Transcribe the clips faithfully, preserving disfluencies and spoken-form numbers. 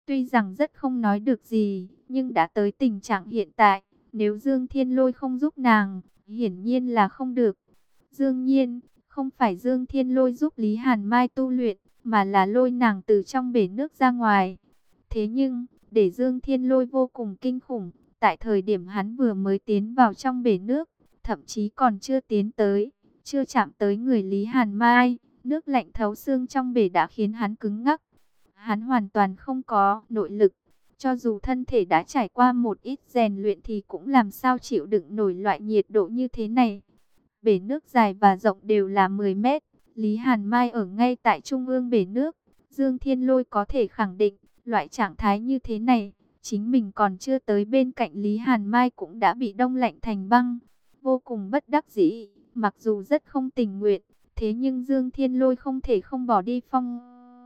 Tuy rằng rất không nói được gì, nhưng đã tới tình trạng hiện tại, nếu Dương Thiên Lôi không giúp nàng, hiển nhiên là không được. Dương Nhiên, không phải Dương Thiên Lôi giúp Lý Hàn Mai tu luyện, mà là lôi nàng từ trong bể nước ra ngoài. Thế nhưng, để Dương Thiên Lôi vô cùng kinh khủng, tại thời điểm hắn vừa mới tiến vào trong bể nước, thậm chí còn chưa tiến tới, chưa chạm tới người Lý Hàn Mai, nước lạnh thấu xương trong bể đã khiến hắn cứng ngắc. Hắn hoàn toàn không có nội lực, cho dù thân thể đã trải qua một ít rèn luyện thì cũng làm sao chịu đựng nổi loại nhiệt độ như thế này. Bể nước dài và rộng đều là mười mét, Lý Hàn Mai ở ngay tại trung ương bể nước. Dương Thiên Lôi có thể khẳng định, loại trạng thái như thế này, chính mình còn chưa tới bên cạnh Lý Hàn Mai cũng đã bị đông lạnh thành băng. Vô cùng bất đắc dĩ, mặc dù rất không tình nguyện, thế nhưng Dương Thiên Lôi không thể không bỏ đi phong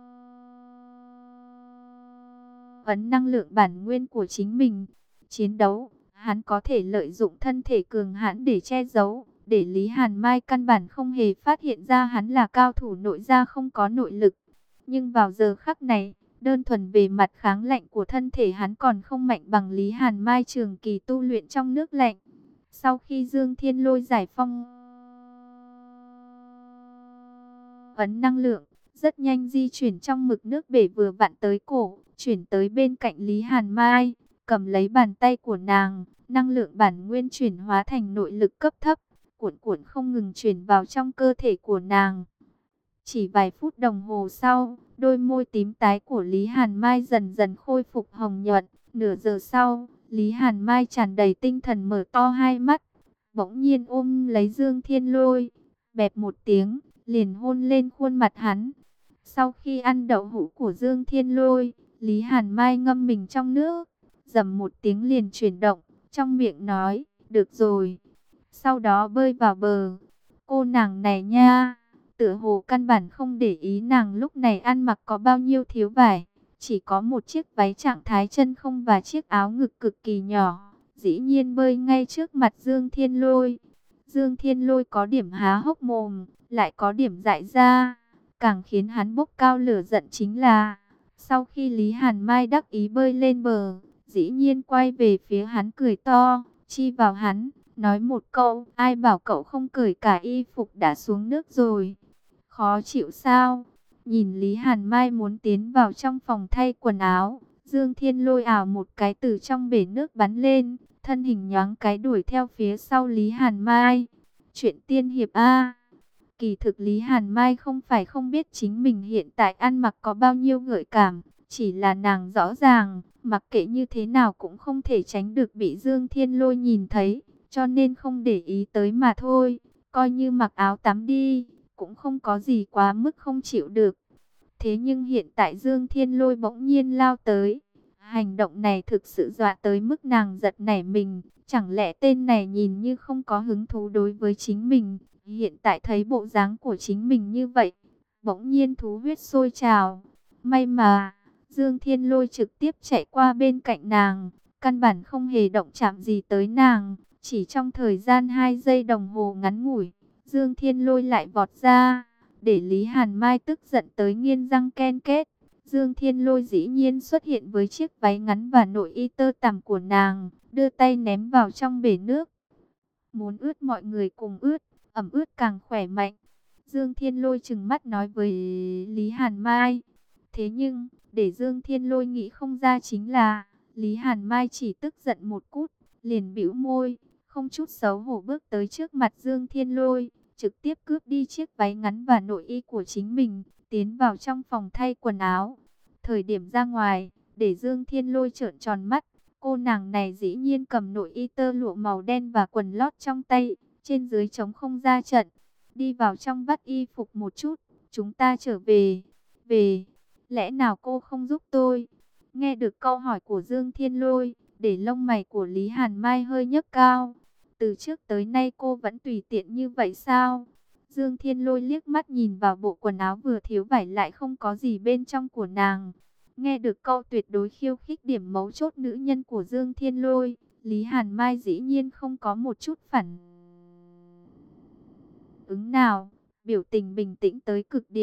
ấn năng lượng bản nguyên của chính mình. Chiến đấu, hắn có thể lợi dụng thân thể cường hãn để che giấu, để Lý Hàn Mai căn bản không hề phát hiện ra hắn là cao thủ nội gia không có nội lực. Nhưng vào giờ khắc này, đơn thuần về mặt kháng lạnh của thân thể hắn còn không mạnh bằng Lý Hàn Mai trường kỳ tu luyện trong nước lạnh. Sau khi Dương Thiên Lôi giải phong ấn năng lượng, rất nhanh di chuyển trong mực nước bể vừa vặn tới cổ, chuyển tới bên cạnh Lý Hàn Mai, cầm lấy bàn tay của nàng, năng lượng bản nguyên chuyển hóa thành nội lực cấp thấp, cuộn cuộn không ngừng chuyển vào trong cơ thể của nàng. Chỉ vài phút đồng hồ sau, đôi môi tím tái của Lý Hàn Mai dần dần khôi phục hồng nhuận. Nửa giờ sau, Lý Hàn Mai tràn đầy tinh thần mở to hai mắt, bỗng nhiên ôm lấy Dương Thiên Lôi, bẹp một tiếng, liền hôn lên khuôn mặt hắn. Sau khi ăn đậu hũ của Dương Thiên Lôi, Lý Hàn Mai ngâm mình trong nước, dầm một tiếng liền chuyển động, trong miệng nói, được rồi. Sau đó bơi vào bờ. Cô nàng này nha, tựa hồ căn bản không để ý nàng lúc này ăn mặc có bao nhiêu thiếu vải. Chỉ có một chiếc váy trạng thái chân không và chiếc áo ngực cực kỳ nhỏ. Dĩ nhiên bơi ngay trước mặt Dương Thiên Lôi. Dương Thiên Lôi có điểm há hốc mồm, lại có điểm dại ra. Càng khiến hắn bốc cao lửa giận chính là, sau khi Lý Hàn Mai đắc ý bơi lên bờ, dĩ nhiên quay về phía hắn cười to, chi vào hắn, nói một câu, ai bảo cậu không cởi cả y phục đã xuống nước rồi. Khó chịu sao? Nhìn Lý Hàn Mai muốn tiến vào trong phòng thay quần áo, Dương Thiên Lôi ảo một cái từ trong bể nước bắn lên, thân hình nhoáng cái đuổi theo phía sau Lý Hàn Mai. Chuyện tiên hiệp A. Kỳ thực Lý Hàn Mai không phải không biết chính mình hiện tại ăn mặc có bao nhiêu gợi cảm, chỉ là nàng rõ ràng, mặc kệ như thế nào cũng không thể tránh được bị Dương Thiên Lôi nhìn thấy, cho nên không để ý tới mà thôi, coi như mặc áo tắm đi, cũng không có gì quá mức không chịu được. Thế nhưng hiện tại Dương Thiên Lôi bỗng nhiên lao tới, hành động này thực sự dọa tới mức nàng giật nảy mình, chẳng lẽ tên này nhìn như không có hứng thú đối với chính mình. Hiện tại thấy bộ dáng của chính mình như vậy, bỗng nhiên thú huyết sôi trào. May mà, Dương Thiên Lôi trực tiếp chạy qua bên cạnh nàng, căn bản không hề động chạm gì tới nàng. Chỉ trong thời gian hai giây đồng hồ ngắn ngủi, Dương Thiên Lôi lại vọt ra, để Lý Hàn Mai tức giận tới nghiến răng ken két. Dương Thiên Lôi dĩ nhiên xuất hiện với chiếc váy ngắn và nội y tơ tằm của nàng, đưa tay ném vào trong bể nước. Muốn ướt mọi người cùng ướt, ẩm ướt càng khỏe mạnh. Dương Thiên Lôi trừng mắt nói với Lý Hàn Mai. Thế nhưng, để Dương Thiên Lôi nghĩ không ra chính là, Lý Hàn Mai chỉ tức giận một cút, liền bĩu môi, không chút xấu hổ bước tới trước mặt Dương Thiên Lôi, trực tiếp cướp đi chiếc váy ngắn và nội y của chính mình, tiến vào trong phòng thay quần áo. Thời điểm ra ngoài, để Dương Thiên Lôi trợn tròn mắt, cô nàng này dĩ nhiên cầm nội y tơ lụa màu đen và quần lót trong tay, trên dưới trống không ra trận. Đi vào trong vắt y phục một chút, chúng ta trở về. Về, lẽ nào cô không giúp tôi? Nghe được câu hỏi của Dương Thiên Lôi, để lông mày của Lý Hàn Mai hơi nhấc cao. Từ trước tới nay cô vẫn tùy tiện như vậy sao? Dương Thiên Lôi liếc mắt nhìn vào bộ quần áo vừa thiếu vải lại không có gì bên trong của nàng. Nghe được câu tuyệt đối khiêu khích điểm mấu chốt nữ nhân của Dương Thiên Lôi, Lý Hàn Mai dĩ nhiên không có một chút phản ứng nào, biểu tình bình tĩnh tới cực điểm,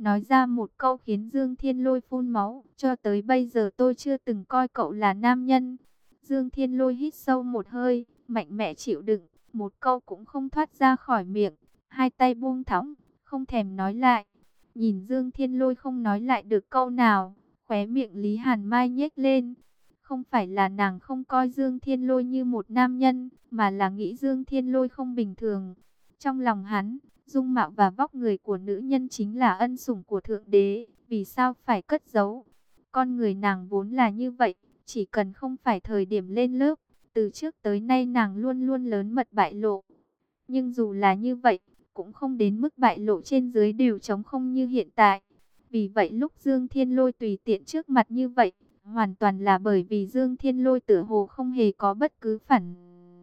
nói ra một câu khiến Dương Thiên Lôi phun máu. Cho tới bây giờ tôi chưa từng coi cậu là nam nhân. Dương Thiên Lôi hít sâu một hơi, mạnh mẽ chịu đựng, một câu cũng không thoát ra khỏi miệng. Hai tay buông thõng, không thèm nói lại. Nhìn Dương Thiên Lôi không nói lại được câu nào, khóe miệng Lý Hàn Mai nhếch lên. Không phải là nàng không coi Dương Thiên Lôi như một nam nhân, mà là nghĩ Dương Thiên Lôi không bình thường. Trong lòng hắn, dung mạo và vóc người của nữ nhân chính là ân sủng của Thượng Đế, vì sao phải cất giấu? Con người nàng vốn là như vậy, chỉ cần không phải thời điểm lên lớp, từ trước tới nay nàng luôn luôn lớn mật bại lộ. Nhưng dù là như vậy, cũng không đến mức bại lộ trên dưới đều trống không như hiện tại. Vì vậy lúc Dương Thiên Lôi tùy tiện trước mặt như vậy, hoàn toàn là bởi vì Dương Thiên Lôi tựa hồ không hề có bất cứ phản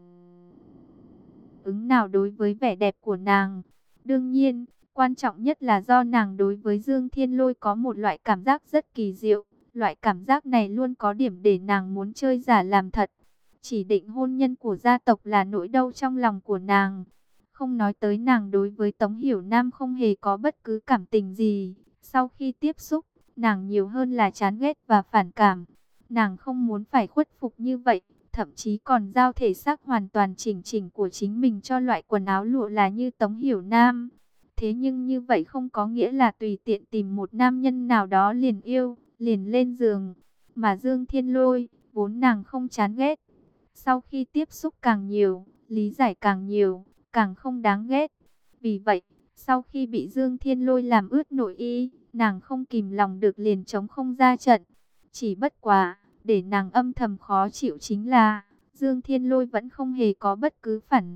ứng nào đối với vẻ đẹp của nàng. Đương nhiên, quan trọng nhất là do nàng đối với Dương Thiên Lôi có một loại cảm giác rất kỳ diệu. Loại cảm giác này luôn có điểm để nàng muốn chơi giả làm thật. Chỉ định hôn nhân của gia tộc là nỗi đau trong lòng của nàng. Không nói tới nàng đối với Tống Hiểu Nam không hề có bất cứ cảm tình gì. Sau khi tiếp xúc, nàng nhiều hơn là chán ghét và phản cảm. Nàng không muốn phải khuất phục như vậy, thậm chí còn giao thể xác hoàn toàn chỉnh chỉnh của chính mình cho loại quần áo lụa là như Tống Hiểu Nam. Thế nhưng như vậy không có nghĩa là tùy tiện tìm một nam nhân nào đó liền yêu, liền lên giường. Mà Dương Thiên Lôi, vốn nàng không chán ghét. Sau khi tiếp xúc càng nhiều, lý giải càng nhiều, càng không đáng ghét. Vì vậy, sau khi bị Dương Thiên Lôi làm ướt nội y, nàng không kìm lòng được liền chống không ra trận. Chỉ bất quá, để nàng âm thầm khó chịu chính là, Dương Thiên Lôi vẫn không hề có bất cứ phản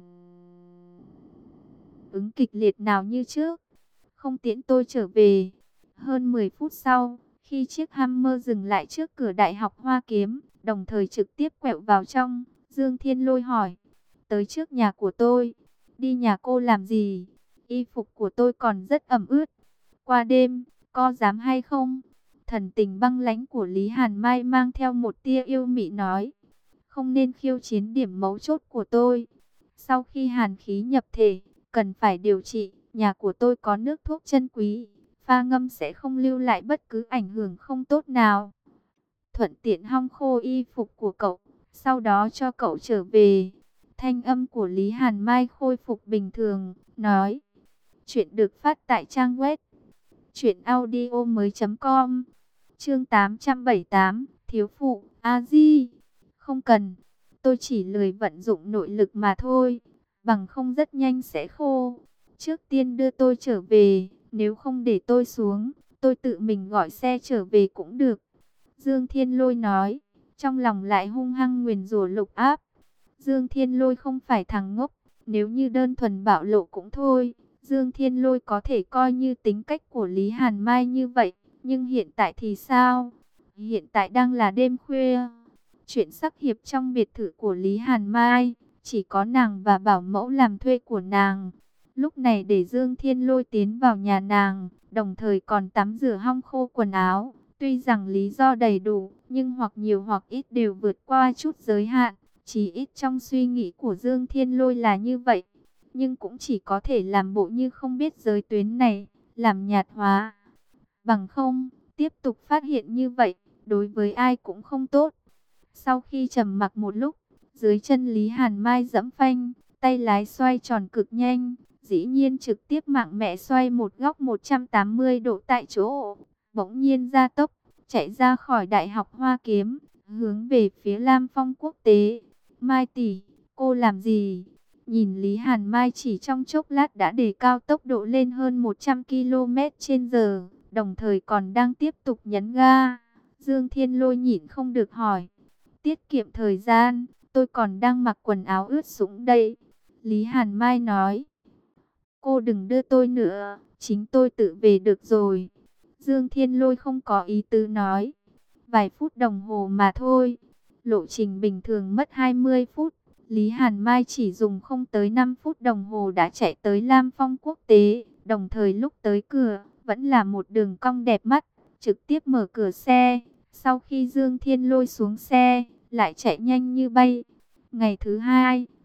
ứng kịch liệt nào như trước. Không tiễn tôi trở về. Hơn mười phút sau, khi chiếc Hammer dừng lại trước cửa Đại học Hoa Kiếm, đồng thời trực tiếp quẹo vào trong, Dương Thiên Lôi hỏi, tới trước nhà của tôi, đi nhà cô làm gì? Y phục của tôi còn rất ẩm ướt. Qua đêm, có dám hay không? Thần tình băng lãnh của Lý Hàn Mai mang theo một tia yêu mị nói, không nên khiêu chiến điểm mấu chốt của tôi. Sau khi hàn khí nhập thể, cần phải điều trị, nhà của tôi có nước thuốc chân quý, pha ngâm sẽ không lưu lại bất cứ ảnh hưởng không tốt nào. Thuận tiện hong khô y phục của cậu, sau đó cho cậu trở về. Thanh âm của Lý Hàn Mai khôi phục bình thường, nói, chuyện được phát tại trang web truyện audio mới chấm com. Chương tám trăm bảy mươi tám, thiếu phụ, a di. Không cần, tôi chỉ lười vận dụng nội lực mà thôi, bằng không rất nhanh sẽ khô. Trước tiên đưa tôi trở về, nếu không để tôi xuống, tôi tự mình gọi xe trở về cũng được. Dương Thiên Lôi nói, trong lòng lại hung hăng nguyền rủa Lục Áp. Dương Thiên Lôi không phải thằng ngốc, nếu như đơn thuần bạo lộ cũng thôi. Dương Thiên Lôi có thể coi như tính cách của Lý Hàn Mai như vậy, nhưng hiện tại thì sao? Hiện tại đang là đêm khuya. Chuyện sắc hiệp trong biệt thự của Lý Hàn Mai, chỉ có nàng và bảo mẫu làm thuê của nàng. Lúc này để Dương Thiên Lôi tiến vào nhà nàng, đồng thời còn tắm rửa hong khô quần áo. Tuy rằng lý do đầy đủ, nhưng hoặc nhiều hoặc ít đều vượt qua chút giới hạn. Chỉ ít trong suy nghĩ của Dương Thiên Lôi là như vậy. Nhưng cũng chỉ có thể làm bộ như không biết giới tuyến này, làm nhạt hóa. Bằng không, tiếp tục phát hiện như vậy, đối với ai cũng không tốt. Sau khi trầm mặc một lúc, dưới chân Lý Hàn Mai giẫm phanh, tay lái xoay tròn cực nhanh, dĩ nhiên trực tiếp mạng mẹ xoay một góc một trăm tám mươi độ tại chỗ, bỗng nhiên gia tốc, chạy ra khỏi Đại học Hoa Kiếm, hướng về phía Lam Phong Quốc tế. Mai tỷ, cô làm gì? Nhìn Lý Hàn Mai chỉ trong chốc lát đã đề cao tốc độ lên hơn một trăm ki lô mét trên giờ, đồng thời còn đang tiếp tục nhấn ga. Dương Thiên Lôi nhịn không được hỏi, tiết kiệm thời gian, tôi còn đang mặc quần áo ướt sũng đây. Lý Hàn Mai nói, cô đừng đưa tôi nữa, chính tôi tự về được rồi. Dương Thiên Lôi không có ý tứ nói, vài phút đồng hồ mà thôi. Lộ trình bình thường mất hai mươi phút, Lý Hàn Mai chỉ dùng không tới năm phút đồng hồ đã chạy tới Lam Phong Quốc tế. Đồng thời lúc tới cửa, vẫn là một đường cong đẹp mắt, trực tiếp mở cửa xe. Sau khi Dương Thiên Lôi xuống xe, lại chạy nhanh như bay. Ngày thứ hai,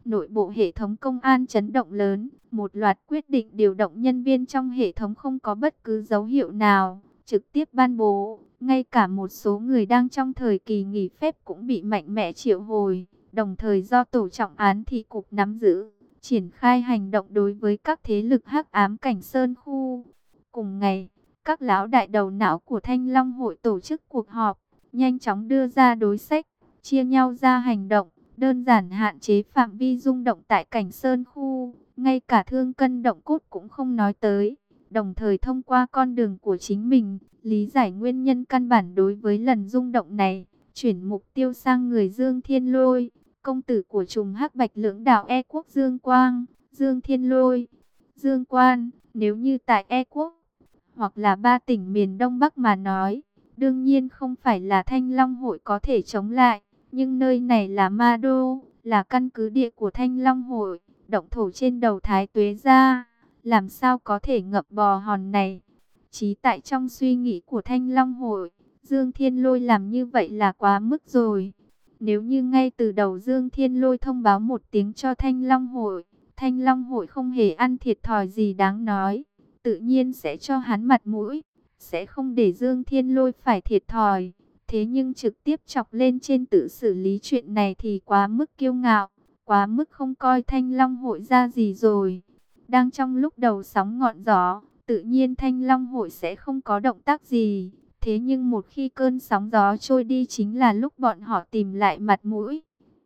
nội bộ hệ thống công an chấn động lớn, một loạt quyết định điều động nhân viên trong hệ thống không có bất cứ dấu hiệu nào, trực tiếp ban bố, ngay cả một số người đang trong thời kỳ nghỉ phép cũng bị mạnh mẽ triệu hồi, đồng thời do tổ trọng án thị cục nắm giữ, triển khai hành động đối với các thế lực hắc ám Cảnh Sơn khu. Cùng ngày, các lão đại đầu não của Thanh Long hội tổ chức cuộc họp, nhanh chóng đưa ra đối sách, chia nhau ra hành động, đơn giản hạn chế phạm vi rung động tại Cảnh Sơn khu, ngay cả thương cân động cốt cũng không nói tới, đồng thời thông qua con đường của chính mình, lý giải nguyên nhân căn bản đối với lần rung động này, chuyển mục tiêu sang người Dương Thiên Lôi, công tử của trùng hắc bạch lưỡng đạo E quốc Dương Quang, Dương Thiên Lôi, Dương Quan. Nếu như tại E quốc, hoặc là ba tỉnh miền Đông Bắc mà nói, đương nhiên không phải là Thanh Long hội có thể chống lại, nhưng nơi này là Ma Đô, là căn cứ địa của Thanh Long hội, động thổ trên đầu Thái Tuế gia, làm sao có thể ngậm bò hòn này. Chí tại trong suy nghĩ của Thanh Long hội, Dương Thiên Lôi làm như vậy là quá mức rồi. Nếu như ngay từ đầu Dương Thiên Lôi thông báo một tiếng cho Thanh Long hội, Thanh Long hội không hề ăn thiệt thòi gì đáng nói, tự nhiên sẽ cho hắn mặt mũi, sẽ không để Dương Thiên Lôi phải thiệt thòi. Thế nhưng trực tiếp chọc lên trên tự xử lý chuyện này thì quá mức kiêu ngạo, quá mức không coi Thanh Long hội ra gì rồi. Đang trong lúc đầu sóng ngọn gió, tự nhiên Thanh Long hội sẽ không có động tác gì. Thế nhưng một khi cơn sóng gió trôi đi chính là lúc bọn họ tìm lại mặt mũi.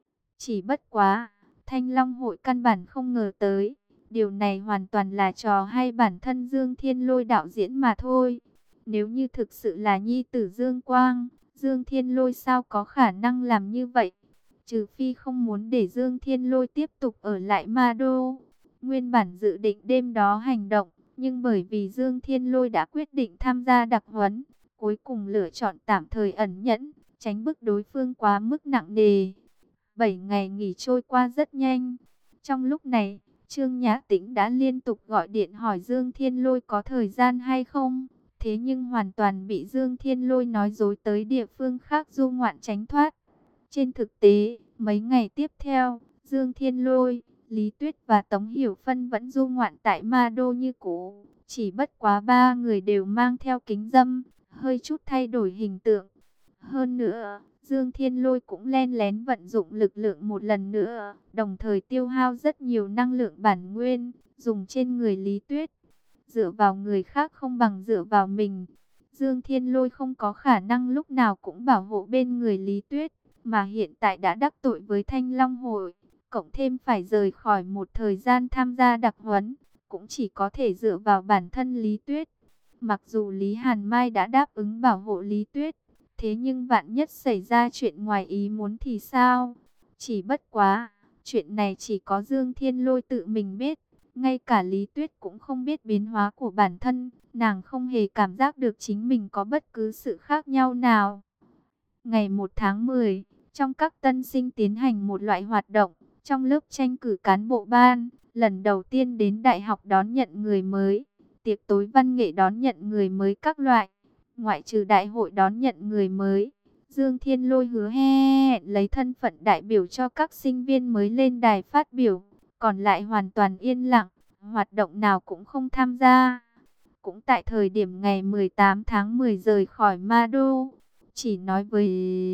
Chỉ bất quá, Thanh Long hội căn bản không ngờ tới. Điều này hoàn toàn là trò hay bản thân Dương Thiên Lôi đạo diễn mà thôi. Nếu như thực sự là nhi tử Dương Quang, Dương Thiên Lôi sao có khả năng làm như vậy? Trừ phi không muốn để Dương Thiên Lôi tiếp tục ở lại Ma Đô. Nguyên bản dự định đêm đó hành động, nhưng bởi vì Dương Thiên Lôi đã quyết định tham gia đặc huấn, cuối cùng lựa chọn tạm thời ẩn nhẫn, tránh bức đối phương quá mức nặng nề. Bảy ngày nghỉ trôi qua rất nhanh. Trong lúc này, Trương Nhã Tĩnh đã liên tục gọi điện hỏi Dương Thiên Lôi có thời gian hay không. Thế nhưng hoàn toàn bị Dương Thiên Lôi nói dối tới địa phương khác du ngoạn tránh thoát. Trên thực tế, mấy ngày tiếp theo, Dương Thiên Lôi, Lý Tuyết và Tống Hiểu Phân vẫn du ngoạn tại Ma Đô như cũ. Chỉ bất quá ba người đều mang theo kính râm, hơi chút thay đổi hình tượng. Hơn nữa, Dương Thiên Lôi cũng len lén vận dụng lực lượng một lần nữa, đồng thời tiêu hao rất nhiều năng lượng bản nguyên, dùng trên người Lý Tuyết. Dựa vào người khác không bằng dựa vào mình. Dương Thiên Lôi không có khả năng lúc nào cũng bảo hộ bên người Lý Tuyết, mà hiện tại đã đắc tội với Thanh Long hội, cộng thêm phải rời khỏi một thời gian tham gia đặc huấn, cũng chỉ có thể dựa vào bản thân Lý Tuyết. Mặc dù Lý Hàn Mai đã đáp ứng bảo hộ Lý Tuyết, thế nhưng vạn nhất xảy ra chuyện ngoài ý muốn thì sao? Chỉ bất quá, chuyện này chỉ có Dương Thiên Lôi tự mình biết. Ngay cả Lý Tuyết cũng không biết biến hóa của bản thân, nàng không hề cảm giác được chính mình có bất cứ sự khác nhau nào. Ngày một tháng mười, trong các tân sinh tiến hành một loại hoạt động, trong lớp tranh cử cán bộ ban, lần đầu tiên đến đại học đón nhận người mới, tiệc tối văn nghệ đón nhận người mới các loại, ngoại trừ đại hội đón nhận người mới. Dương Thiên Lôi hứa hẹn lấy thân phận đại biểu cho các sinh viên mới lên đài phát biểu. Còn lại hoàn toàn yên lặng, hoạt động nào cũng không tham gia. Cũng tại thời điểm ngày mười tám tháng mười rời khỏi Ma Đô, chỉ nói với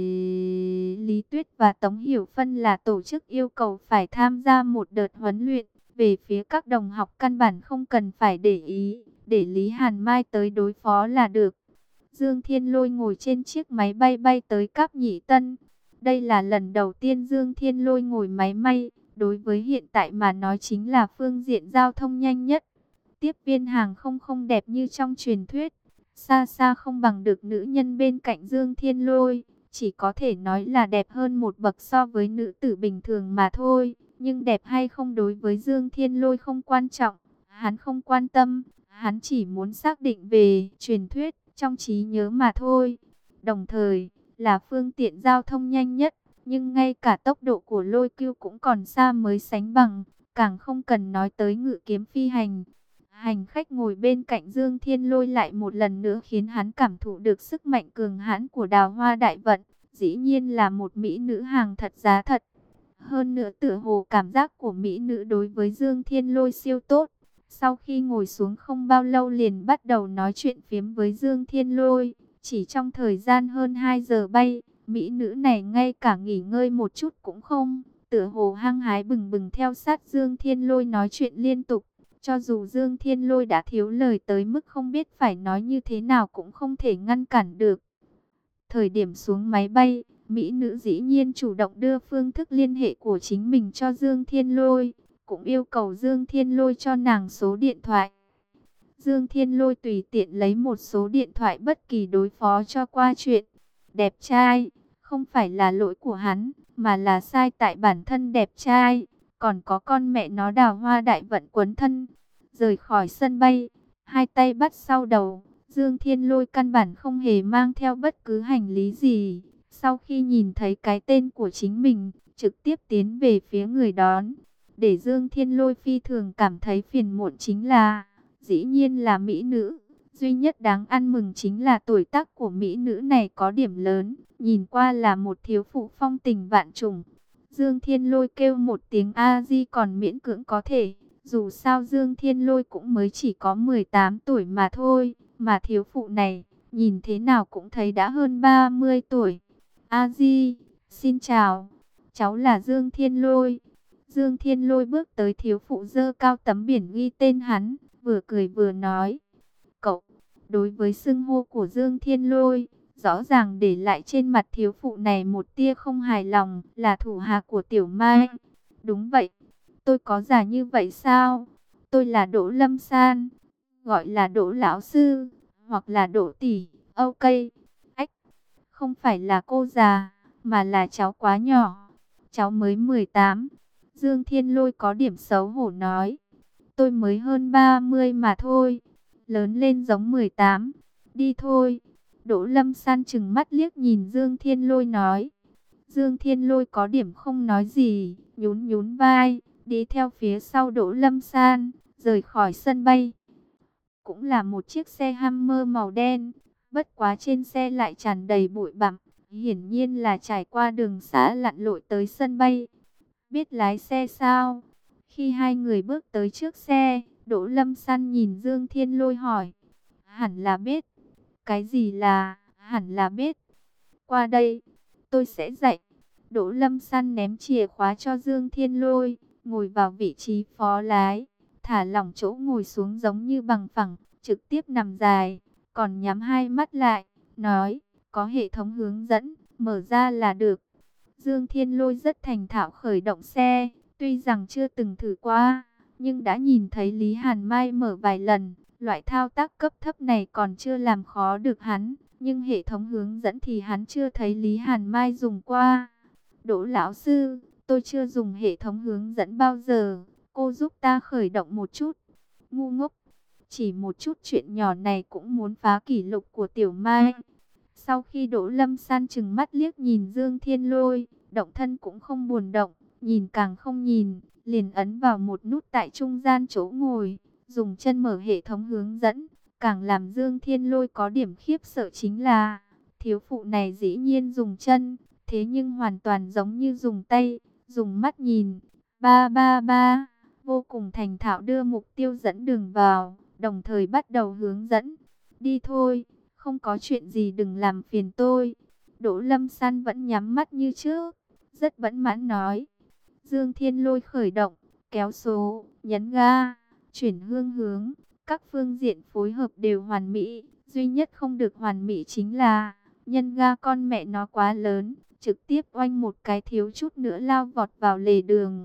Lý Tuyết và Tống Hiểu Phân là tổ chức yêu cầu phải tham gia một đợt huấn luyện. Về phía các đồng học căn bản không cần phải để ý, để Lý Hàn Mai tới đối phó là được. Dương Thiên Lôi ngồi trên chiếc máy bay bay tới Cáp Nhĩ Tân. Đây là lần đầu tiên Dương Thiên Lôi ngồi máy bay. Đối với hiện tại mà nói chính là phương diện giao thông nhanh nhất. Tiếp viên hàng không không đẹp như trong truyền thuyết. Xa xa không bằng được nữ nhân bên cạnh Dương Thiên Lôi. Chỉ có thể nói là đẹp hơn một bậc so với nữ tử bình thường mà thôi. Nhưng đẹp hay không đối với Dương Thiên Lôi không quan trọng. Hắn không quan tâm. Hắn chỉ muốn xác định về truyền thuyết trong trí nhớ mà thôi. Đồng thời là phương tiện giao thông nhanh nhất. Nhưng ngay cả tốc độ của Lôi Cưu cũng còn xa mới sánh bằng, càng không cần nói tới ngự kiếm phi hành. Hành khách ngồi bên cạnh Dương Thiên Lôi lại một lần nữa khiến hắn cảm thụ được sức mạnh cường hãn của Đào Hoa Đại Vận, dĩ nhiên là một mỹ nữ hàng thật giá thật. Hơn nữa tựa hồ cảm giác của mỹ nữ đối với Dương Thiên Lôi siêu tốt. Sau khi ngồi xuống không bao lâu liền bắt đầu nói chuyện phiếm với Dương Thiên Lôi. Chỉ trong thời gian hơn hai giờ bay, mỹ nữ này ngay cả nghỉ ngơi một chút cũng không. Tựa hồ hăng hái bừng bừng theo sát Dương Thiên Lôi nói chuyện liên tục. Cho dù Dương Thiên Lôi đã thiếu lời tới mức không biết phải nói như thế nào cũng không thể ngăn cản được. Thời điểm xuống máy bay, mỹ nữ dĩ nhiên chủ động đưa phương thức liên hệ của chính mình cho Dương Thiên Lôi, cũng yêu cầu Dương Thiên Lôi cho nàng số điện thoại. Dương Thiên Lôi tùy tiện lấy một số điện thoại bất kỳ đối phó cho qua chuyện. Đẹp trai, không phải là lỗi của hắn, mà là sai tại bản thân đẹp trai. Còn có con mẹ nó đào hoa đại vận quấn thân. Rời khỏi sân bay, hai tay bắt sau đầu, Dương Thiên Lôi căn bản không hề mang theo bất cứ hành lý gì. Sau khi nhìn thấy cái tên của chính mình, trực tiếp tiến về phía người đón. Để Dương Thiên Lôi phi thường cảm thấy phiền muộn chính là, dĩ nhiên là mỹ nữ. Duy nhất đáng ăn mừng chính là tuổi tác của mỹ nữ này có điểm lớn, nhìn qua là một thiếu phụ phong tình vạn trùng. Dương Thiên Lôi kêu một tiếng A-di còn miễn cưỡng có thể, dù sao Dương Thiên Lôi cũng mới chỉ có mười tám tuổi mà thôi, mà thiếu phụ này, nhìn thế nào cũng thấy đã hơn ba mươi tuổi. A-di, xin chào, cháu là Dương Thiên Lôi. Dương Thiên Lôi bước tới thiếu phụ giơ cao tấm biển ghi tên hắn, vừa cười vừa nói. Cậu, đối với xưng hô của Dương Thiên Lôi, rõ ràng để lại trên mặt thiếu phụ này một tia không hài lòng, là thủ hạ của Tiểu Mai. Đúng vậy, tôi có già như vậy sao? Tôi là Đỗ Lâm San, gọi là Đỗ Lão Sư, hoặc là Đỗ Tỷ, ok. Ách, không phải là cô già, mà là cháu quá nhỏ. Cháu mới mười tám. Dương Thiên Lôi có điểm xấu hổ nói. Tôi mới hơn ba mươi mà thôi. Lớn lên giống mười tám. Đi thôi. Đỗ Lâm San chừng mắt liếc nhìn Dương Thiên Lôi nói. Dương Thiên Lôi có điểm không nói gì, nhún nhún vai, đi theo phía sau Đỗ Lâm San, rời khỏi sân bay. Cũng là một chiếc xe Hummer màu đen, bất quá trên xe lại tràn đầy bụi bặm, hiển nhiên là trải qua đường xá lặn lội tới sân bay. Biết lái xe sao? Khi hai người bước tới trước xe, Đỗ Lâm San nhìn Dương Thiên Lôi hỏi. Hẳn là biết. Cái gì là, hẳn là biết. Qua đây, tôi sẽ dạy. Đỗ Lâm San ném chìa khóa cho Dương Thiên Lôi, ngồi vào vị trí phó lái. Thả lỏng chỗ ngồi xuống giống như bằng phẳng, trực tiếp nằm dài, còn nhắm hai mắt lại, nói, có hệ thống hướng dẫn, mở ra là được. Dương Thiên Lôi rất thành thạo khởi động xe, tuy rằng chưa từng thử qua, nhưng đã nhìn thấy Lý Hàn Mai mở vài lần, loại thao tác cấp thấp này còn chưa làm khó được hắn, nhưng hệ thống hướng dẫn thì hắn chưa thấy Lý Hàn Mai dùng qua. Đỗ lão sư, tôi chưa dùng hệ thống hướng dẫn bao giờ, cô giúp ta khởi động một chút. Ngu ngốc, chỉ một chút chuyện nhỏ này cũng muốn phá kỷ lục của Tiểu Mai. Sau khi Đỗ Lâm San chừng mắt liếc nhìn Dương Thiên Lôi, động thân cũng không buồn động, nhìn càng không nhìn, liền ấn vào một nút tại trung gian chỗ ngồi, dùng chân mở hệ thống hướng dẫn. Càng làm Dương Thiên Lôi có điểm khiếp sợ chính là, thiếu phụ này dĩ nhiên dùng chân, thế nhưng hoàn toàn giống như dùng tay, dùng mắt nhìn. Ba ba ba, vô cùng thành thạo đưa mục tiêu dẫn đường vào, đồng thời bắt đầu hướng dẫn. Đi thôi, không có chuyện gì đừng làm phiền tôi. Đỗ Lâm San vẫn nhắm mắt như trước, rất bẵng mãn nói. Dương Thiên Lôi khởi động, kéo số, nhấn ga, chuyển hương hướng, các phương diện phối hợp đều hoàn mỹ. Duy nhất không được hoàn mỹ chính là, nhân ga con mẹ nó quá lớn, trực tiếp oanh một cái thiếu chút nữa lao vọt vào lề đường.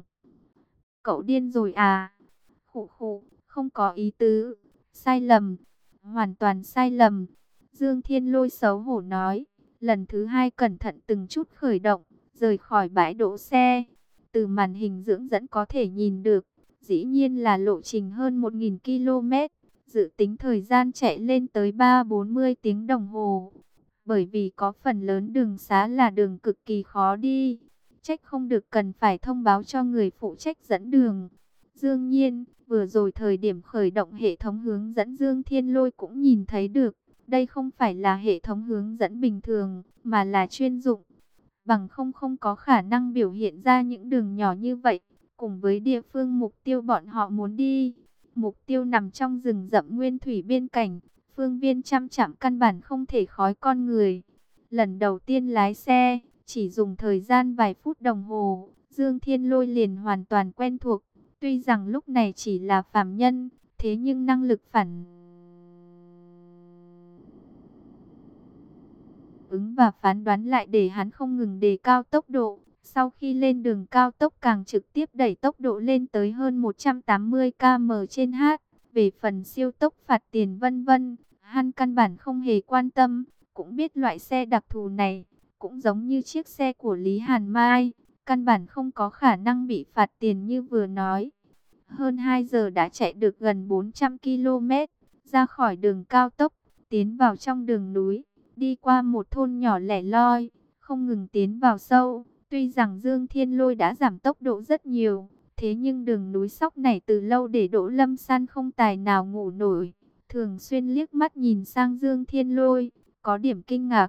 Cậu điên rồi à? Khụ khụ, không có ý tứ, sai lầm, hoàn toàn sai lầm. Dương Thiên Lôi xấu hổ nói, lần thứ hai cẩn thận từng chút khởi động, rời khỏi bãi đỗ xe. Từ màn hình dưỡng dẫn có thể nhìn được, dĩ nhiên là lộ trình hơn một nghìn ki lô mét, dự tính thời gian chạy lên tới ba bốn mươi tiếng đồng hồ. Bởi vì có phần lớn đường xá là đường cực kỳ khó đi, trách không được cần phải thông báo cho người phụ trách dẫn đường. Dương nhiên, vừa rồi thời điểm khởi động hệ thống hướng dẫn Dương Thiên Lôi cũng nhìn thấy được, đây không phải là hệ thống hướng dẫn bình thường, mà là chuyên dụng. bằng không không có khả năng biểu hiện ra những đường nhỏ như vậy, cùng với địa phương mục tiêu bọn họ muốn đi. Mục tiêu nằm trong rừng rậm nguyên thủy biên cảnh, phương viên trăm trượng căn bản không thể khói con người. Lần đầu tiên lái xe, chỉ dùng thời gian vài phút đồng hồ, Dương Thiên Lôi liền hoàn toàn quen thuộc. Tuy rằng lúc này chỉ là phàm nhân, thế nhưng năng lực phản ứng và phán đoán lại để hắn không ngừng đề cao tốc độ. Sau khi lên đường cao tốc càng trực tiếp đẩy tốc độ lên tới hơn một trăm tám mươi ki lô mét trên h. Về phần siêu tốc phạt tiền vân vân, hắn căn bản không hề quan tâm, cũng biết loại xe đặc thù này, cũng giống như chiếc xe của Lý Hàn Mai, căn bản không có khả năng bị phạt tiền như vừa nói. Hơn hai giờ đã chạy được gần bốn trăm ki lô mét, ra khỏi đường cao tốc, tiến vào trong đường núi, đi qua một thôn nhỏ lẻ loi, không ngừng tiến vào sâu. Tuy rằng Dương Thiên Lôi đã giảm tốc độ rất nhiều, thế nhưng đường núi sóc này từ lâu để Đỗ Lâm San không tài nào ngủ nổi, thường xuyên liếc mắt nhìn sang Dương Thiên Lôi, có điểm kinh ngạc.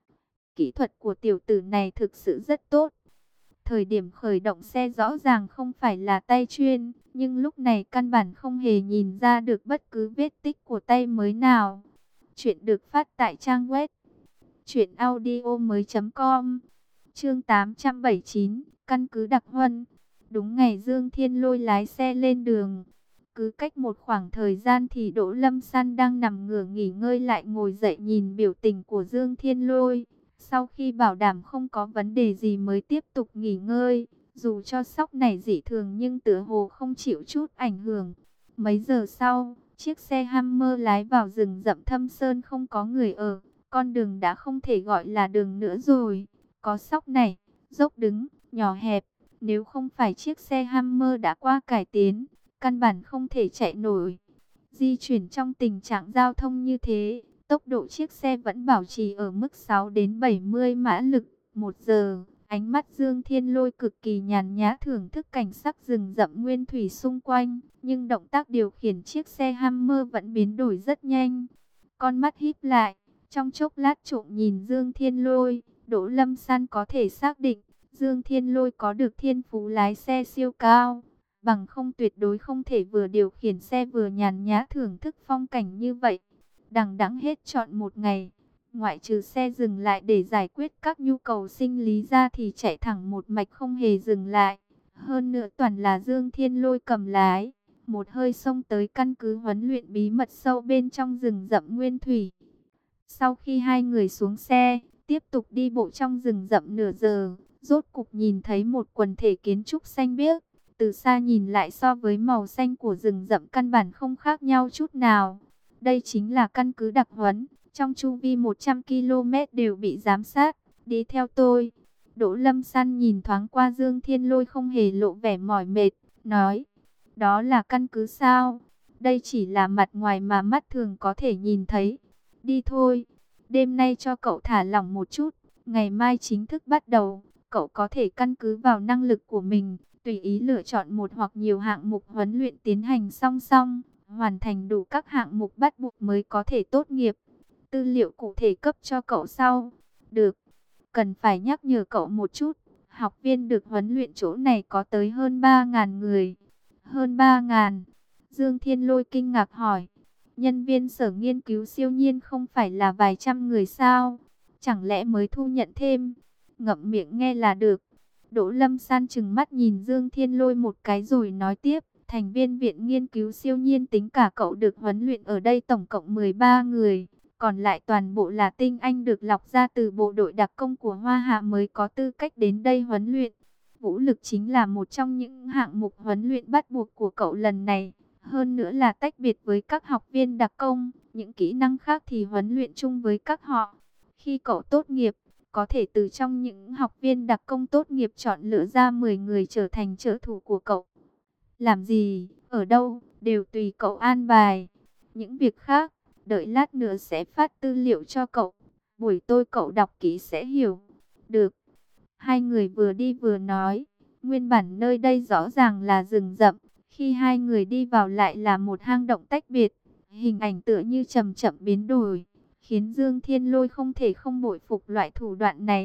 Kỹ thuật của tiểu tử này thực sự rất tốt. Thời điểm khởi động xe rõ ràng không phải là tay chuyên, nhưng lúc này căn bản không hề nhìn ra được bất cứ vết tích của tay mới nào. Chuyện được phát tại trang web truyện audio mới chấm com. Chương tám trăm bảy mươi chín, căn cứ đặc huân. Đúng ngày Dương Thiên Lôi lái xe lên đường, cứ cách một khoảng thời gian thì Đỗ Lâm San đang nằm ngửa nghỉ ngơi lại ngồi dậy nhìn biểu tình của Dương Thiên Lôi. Sau khi bảo đảm không có vấn đề gì mới tiếp tục nghỉ ngơi, dù cho sóc này dị thường nhưng tựa hồ không chịu chút ảnh hưởng. Mấy giờ sau, chiếc xe Hummer lái vào rừng rậm thâm sơn không có người ở, con đường đã không thể gọi là đường nữa rồi. Có sóc này, dốc đứng, nhỏ hẹp, nếu không phải chiếc xe Hummer đã qua cải tiến, căn bản không thể chạy nổi. Di chuyển trong tình trạng giao thông như thế, tốc độ chiếc xe vẫn bảo trì ở mức sáu đến bảy mươi mã lực một giờ. Ánh mắt Dương Thiên Lôi cực kỳ nhàn nhã thưởng thức cảnh sắc rừng rậm nguyên thủy xung quanh, nhưng động tác điều khiển chiếc xe Hummer vẫn biến đổi rất nhanh. Con mắt híp lại, trong chốc lát trộm nhìn Dương Thiên Lôi, Đỗ Lâm San có thể xác định Dương Thiên Lôi có được thiên phú lái xe siêu cao, bằng không tuyệt đối không thể vừa điều khiển xe vừa nhàn nhã thưởng thức phong cảnh như vậy. Đằng đẵng hết trọn một ngày, ngoại trừ xe dừng lại để giải quyết các nhu cầu sinh lý ra thì chạy thẳng một mạch không hề dừng lại. Hơn nữa toàn là Dương Thiên Lôi cầm lái, một hơi xông tới căn cứ huấn luyện bí mật sâu bên trong rừng rậm nguyên thủy. Sau khi hai người xuống xe, tiếp tục đi bộ trong rừng rậm nửa giờ, rốt cục nhìn thấy một quần thể kiến trúc xanh biếc. Từ xa nhìn lại so với màu xanh của rừng rậm căn bản không khác nhau chút nào. Đây chính là căn cứ đặc huấn, trong chu vi một trăm ki lô mét đều bị giám sát. Đi theo tôi. Đỗ Lâm San nhìn thoáng qua Dương Thiên Lôi không hề lộ vẻ mỏi mệt, nói: đó là căn cứ sao? Đây chỉ là mặt ngoài mà mắt thường có thể nhìn thấy. Đi thôi, đêm nay cho cậu thả lỏng một chút, ngày mai chính thức bắt đầu. Cậu có thể căn cứ vào năng lực của mình, tùy ý lựa chọn một hoặc nhiều hạng mục huấn luyện tiến hành song song, hoàn thành đủ các hạng mục bắt buộc mới có thể tốt nghiệp. Tư liệu cụ thể cấp cho cậu sau. Được, cần phải nhắc nhở cậu một chút, học viên được huấn luyện chỗ này có tới hơn ba nghìn người. Hơn ba nghìn? Dương Thiên Lôi kinh ngạc hỏi. Nhân viên sở nghiên cứu siêu nhiên không phải là vài trăm người sao? Chẳng lẽ mới thu nhận thêm? Ngậm miệng nghe là được. Đỗ Lâm San trừng mắt nhìn Dương Thiên Lôi một cái rồi nói tiếp. Thành viên viện nghiên cứu siêu nhiên tính cả cậu được huấn luyện ở đây tổng cộng mười ba người. Còn lại toàn bộ là tinh anh được lọc ra từ bộ đội đặc công của Hoa Hạ mới có tư cách đến đây huấn luyện. Vũ lực chính là một trong những hạng mục huấn luyện bắt buộc của cậu lần này. Hơn nữa là tách biệt với các học viên đặc công. Những kỹ năng khác thì huấn luyện chung với các họ. Khi cậu tốt nghiệp, có thể từ trong những học viên đặc công tốt nghiệp chọn lựa ra mười người trở thành trợ thủ của cậu. Làm gì, ở đâu, đều tùy cậu an bài. Những việc khác, đợi lát nữa sẽ phát tư liệu cho cậu. Buổi tối cậu đọc kỹ sẽ hiểu. Được. Hai người vừa đi vừa nói. Nguyên bản nơi đây rõ ràng là rừng rậm. Khi hai người đi vào lại là một hang động tách biệt. Hình ảnh tựa như chậm chậm biến đổi, khiến Dương Thiên Lôi không thể không bội phục loại thủ đoạn này.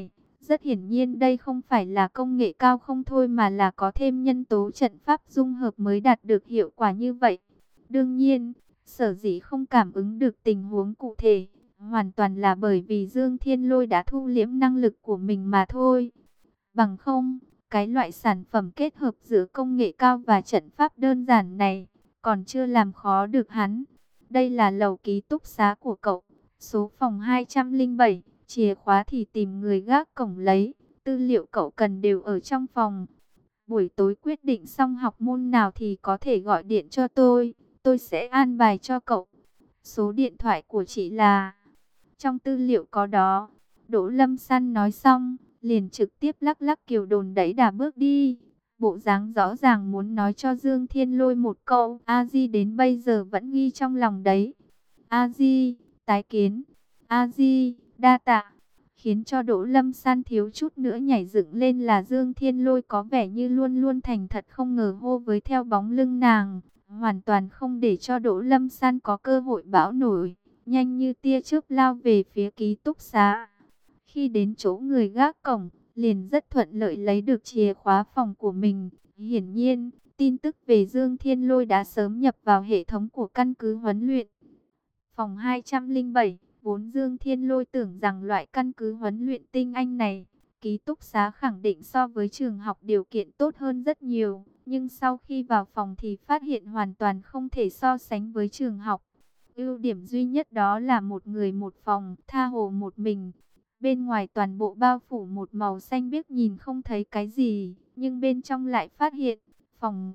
Rất hiển nhiên đây không phải là công nghệ cao không thôi mà là có thêm nhân tố trận pháp dung hợp mới đạt được hiệu quả như vậy. Đương nhiên, sở dĩ không cảm ứng được tình huống cụ thể, hoàn toàn là bởi vì Dương Thiên Lôi đã thu liễm năng lực của mình mà thôi. Bằng không, cái loại sản phẩm kết hợp giữa công nghệ cao và trận pháp đơn giản này, còn chưa làm khó được hắn. Đây là lầu ký túc xá của cậu, số phòng hai trăm lẻ bảy, chìa khóa thì tìm người gác cổng lấy, tư liệu cậu cần đều ở trong phòng. Buổi tối quyết định xong học môn nào thì có thể gọi điện cho tôi, tôi sẽ an bài cho cậu. Số điện thoại của chị là... Trong tư liệu có đó. Đỗ Lâm San nói xong, liền trực tiếp lắc lắc kiều đồn đẩy đà bước đi. Bộ dáng rõ ràng muốn nói cho Dương Thiên Lôi một câu. A Di đến bây giờ vẫn ghi trong lòng đấy. A Di, tái kiến. A Di, đa tạ. Khiến cho Đỗ Lâm San thiếu chút nữa nhảy dựng lên là Dương Thiên Lôi có vẻ như luôn luôn thành thật không ngờ hô với theo bóng lưng nàng. Hoàn toàn không để cho Đỗ Lâm San có cơ hội bão nổi. Nhanh như tia chớp lao về phía ký túc xá. Khi đến chỗ người gác cổng, liền rất thuận lợi lấy được chìa khóa phòng của mình. Hiển nhiên, tin tức về Dương Thiên Lôi đã sớm nhập vào hệ thống của căn cứ huấn luyện. Phòng hai trăm lẻ bảy, vốn Dương Thiên Lôi tưởng rằng loại căn cứ huấn luyện tinh anh này, ký túc xá khẳng định so với trường học điều kiện tốt hơn rất nhiều. Nhưng sau khi vào phòng thì phát hiện hoàn toàn không thể so sánh với trường học. Ưu điểm duy nhất đó là một người một phòng, tha hồ một mình. Bên ngoài toàn bộ bao phủ một màu xanh biếc nhìn không thấy cái gì, nhưng bên trong lại phát hiện, phòng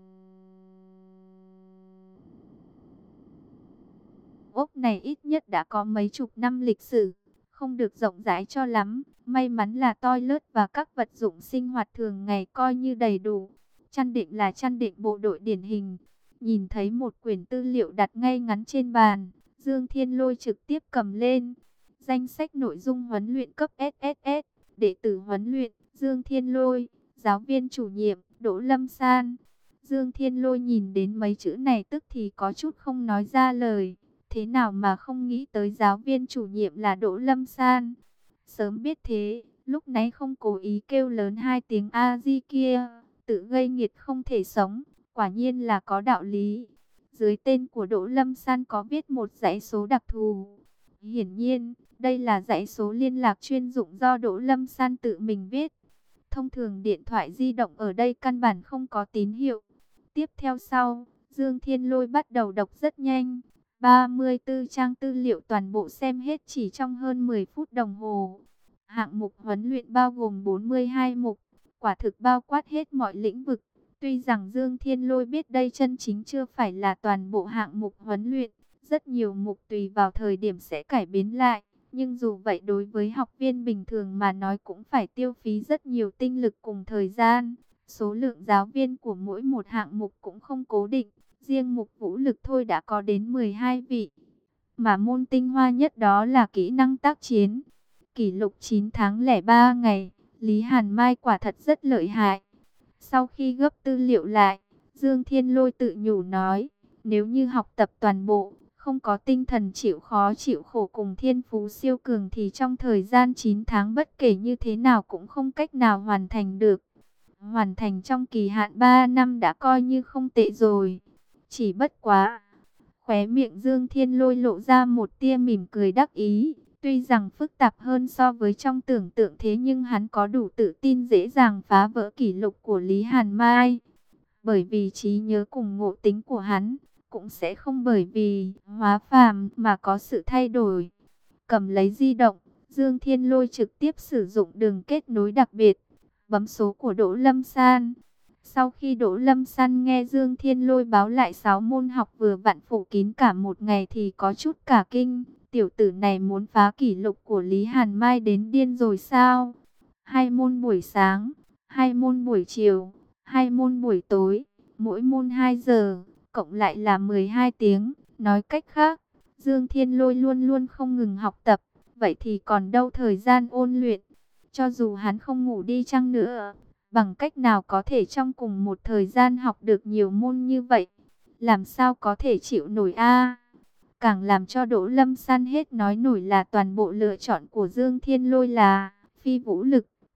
ốc này ít nhất đã có mấy chục năm lịch sử, không được rộng rãi cho lắm. May mắn là toilet và các vật dụng sinh hoạt thường ngày coi như đầy đủ. Chăn đệm là chăn đệm bộ đội điển hình. Nhìn thấy một quyển tư liệu đặt ngay ngắn trên bàn, Dương Thiên Lôi trực tiếp cầm lên. Danh sách nội dung huấn luyện cấp ét ét ét, đệ tử huấn luyện, Dương Thiên Lôi, giáo viên chủ nhiệm, Đỗ Lâm San. Dương Thiên Lôi nhìn đến mấy chữ này tức thì có chút không nói ra lời. Thế nào mà không nghĩ tới giáo viên chủ nhiệm là Đỗ Lâm San. Sớm biết thế, lúc nãy không cố ý kêu lớn hai tiếng A-di kia, tự gây nghiệt không thể sống, quả nhiên là có đạo lý. Dưới tên của Đỗ Lâm San có viết một dãy số đặc thù. Hiển nhiên, đây là dãy số liên lạc chuyên dụng do Đỗ Lâm San tự mình viết. Thông thường điện thoại di động ở đây căn bản không có tín hiệu. Tiếp theo sau, Dương Thiên Lôi bắt đầu đọc rất nhanh. ba mươi tư trang tư liệu toàn bộ xem hết chỉ trong hơn mười phút đồng hồ. Hạng mục huấn luyện bao gồm bốn mươi hai mục, quả thực bao quát hết mọi lĩnh vực. Tuy rằng Dương Thiên Lôi biết đây chân chính chưa phải là toàn bộ hạng mục huấn luyện, rất nhiều mục tùy vào thời điểm sẽ cải biến lại. Nhưng dù vậy đối với học viên bình thường mà nói cũng phải tiêu phí rất nhiều tinh lực cùng thời gian. Số lượng giáo viên của mỗi một hạng mục cũng không cố định. Riêng mục vũ lực thôi đã có đến mười hai vị. Mà môn tinh hoa nhất đó là kỹ năng tác chiến. Kỷ lục chín tháng lẻ ba ngày, Lý Hàn Mai quả thật rất lợi hại. Sau khi gấp tư liệu lại, Dương Thiên Lôi tự nhủ nói, nếu như học tập toàn bộ, không có tinh thần chịu khó chịu khổ cùng thiên phú siêu cường thì trong thời gian chín tháng bất kể như thế nào cũng không cách nào hoàn thành được. Hoàn thành trong kỳ hạn ba năm đã coi như không tệ rồi. Chỉ bất quá, khóe miệng Dương Thiên Lôi lộ ra một tia mỉm cười đắc ý. Tuy rằng phức tạp hơn so với trong tưởng tượng thế nhưng hắn có đủ tự tin dễ dàng phá vỡ kỷ lục của Lý Hàn Mai. Bởi vì trí nhớ cùng ngộ tính của hắn, cũng sẽ không bởi vì hóa phàm mà có sự thay đổi. Cầm lấy di động, Dương Thiên Lôi trực tiếp sử dụng đường kết nối đặc biệt, bấm số của Đỗ Lâm San. Sau khi Đỗ Lâm San nghe Dương Thiên Lôi báo lại sáu môn học vừa vặn phủ kín cả một ngày thì có chút cả kinh. Tiểu tử này muốn phá kỷ lục của Lý Hàn Mai đến điên rồi sao? Hai môn buổi sáng, hai môn buổi chiều, hai môn buổi tối, mỗi môn hai giờ, cộng lại là mười hai tiếng. Nói cách khác, Dương Thiên Lôi luôn luôn không ngừng học tập, vậy thì còn đâu thời gian ôn luyện. Cho dù hắn không ngủ đi chăng nữa, bằng cách nào có thể trong cùng một thời gian học được nhiều môn như vậy? Làm sao có thể chịu nổi a? Càng làm cho Đỗ Lâm San hết nói nổi là toàn bộ lựa chọn của Dương Thiên Lôi là phi vũ lực,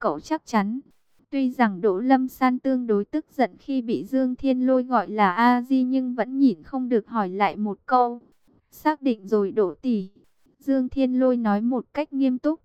cậu chắc chắn. Tuy rằng Đỗ Lâm San tương đối tức giận khi bị Dương Thiên Lôi gọi là A Di, nhưng vẫn nhịn không được hỏi lại một câu. Xác định rồi Đỗ tỷ. Dương Thiên Lôi nói một cách nghiêm túc.